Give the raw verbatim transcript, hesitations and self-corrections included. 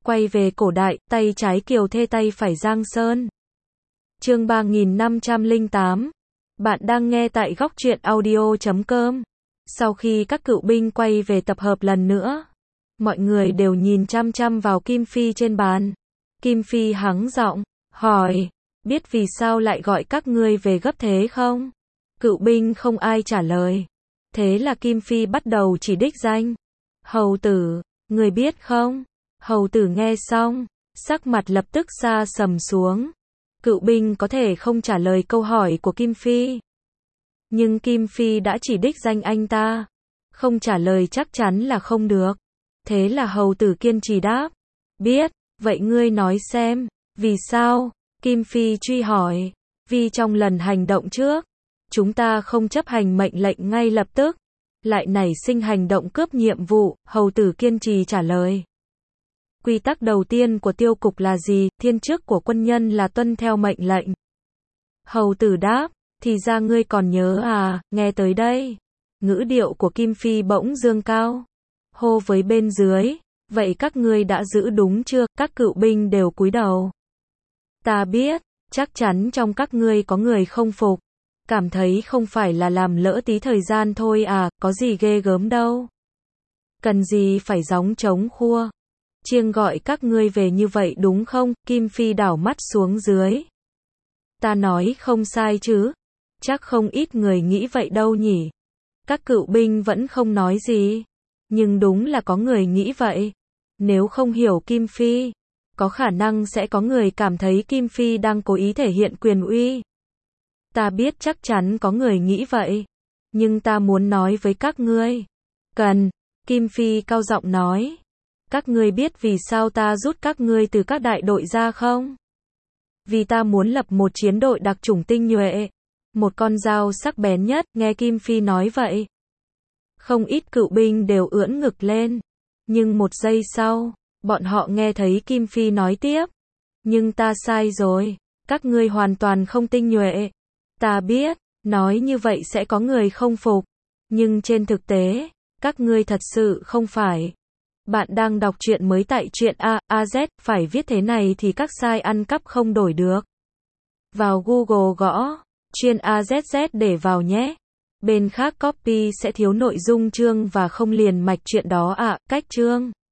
Quay về cổ đại, tay trái Kiều Thê tay phải Giang Sơn. Chương ba nghìn năm trăm lẻ tám. Bạn đang nghe tại góc truyện audio chấm com. Sau khi các cựu binh quay về tập hợp lần nữa, mọi người đều nhìn chăm chăm vào Kim Phi trên bàn. Kim Phi hắng giọng, hỏi, biết vì sao lại gọi các ngươi về gấp thế không? Cựu binh không ai trả lời. Thế là Kim Phi bắt đầu chỉ đích danh. Hầu tử, người biết không? Hầu tử nghe xong, sắc mặt lập tức sa sầm xuống. Cựu binh có thể không trả lời câu hỏi của Kim Phi, nhưng Kim Phi đã chỉ đích danh anh ta, không trả lời chắc chắn là không được. Thế là hầu tử kiên trì đáp, biết. Vậy ngươi nói xem, vì sao? Kim Phi truy hỏi, vì trong lần hành động trước, chúng ta không chấp hành mệnh lệnh ngay lập tức, lại nảy sinh hành động cướp nhiệm vụ. Hầu tử kiên trì trả lời. Quy tắc đầu tiên của tiêu cục là gì? Thiên chức của quân nhân là tuân theo mệnh lệnh. Hầu tử đáp, thì ra ngươi còn nhớ à? Nghe tới đây, ngữ điệu của Kim Phi bỗng dương cao, hô với bên dưới, vậy các ngươi đã giữ đúng chưa? Các cựu binh đều cúi đầu. Ta biết, chắc chắn trong các ngươi có người không phục, cảm thấy không phải là làm lỡ tí thời gian thôi à, có gì ghê gớm đâu. Cần gì phải gióng trống khua chiêng gọi các ngươi về như vậy đúng không? Kim Phi đảo mắt xuống dưới. Ta nói không sai chứ? Chắc không ít người nghĩ vậy đâu nhỉ? Các cựu binh vẫn không nói gì. Nhưng đúng là có người nghĩ vậy. Nếu không hiểu Kim Phi, có khả năng sẽ có người cảm thấy Kim Phi đang cố ý thể hiện quyền uy. Ta biết chắc chắn có người nghĩ vậy. Nhưng ta muốn nói với các ngươi. Cần. Kim Phi cao giọng nói. Các ngươi biết vì sao ta rút các ngươi từ các đại đội ra không? Vì ta muốn lập một chiến đội đặc chủng tinh nhuệ. Một con dao sắc bén nhất. Nghe Kim Phi nói vậy, không ít cựu binh đều ưỡn ngực lên. Nhưng một giây sau, bọn họ nghe thấy Kim Phi nói tiếp. Nhưng ta sai rồi. Các ngươi hoàn toàn không tinh nhuệ. Ta biết, nói như vậy sẽ có người không phục. Nhưng trên thực tế, các ngươi thật sự không phải. Bạn đang đọc truyện mới tại truyện A, AZ, phải viết thế này thì các sai ăn cắp không đổi được. Vào Google gõ, chuyên A Z Z để vào nhé. Bên khác copy sẽ thiếu nội dung chương và không liền mạch truyện đó ạ. À, cách chương.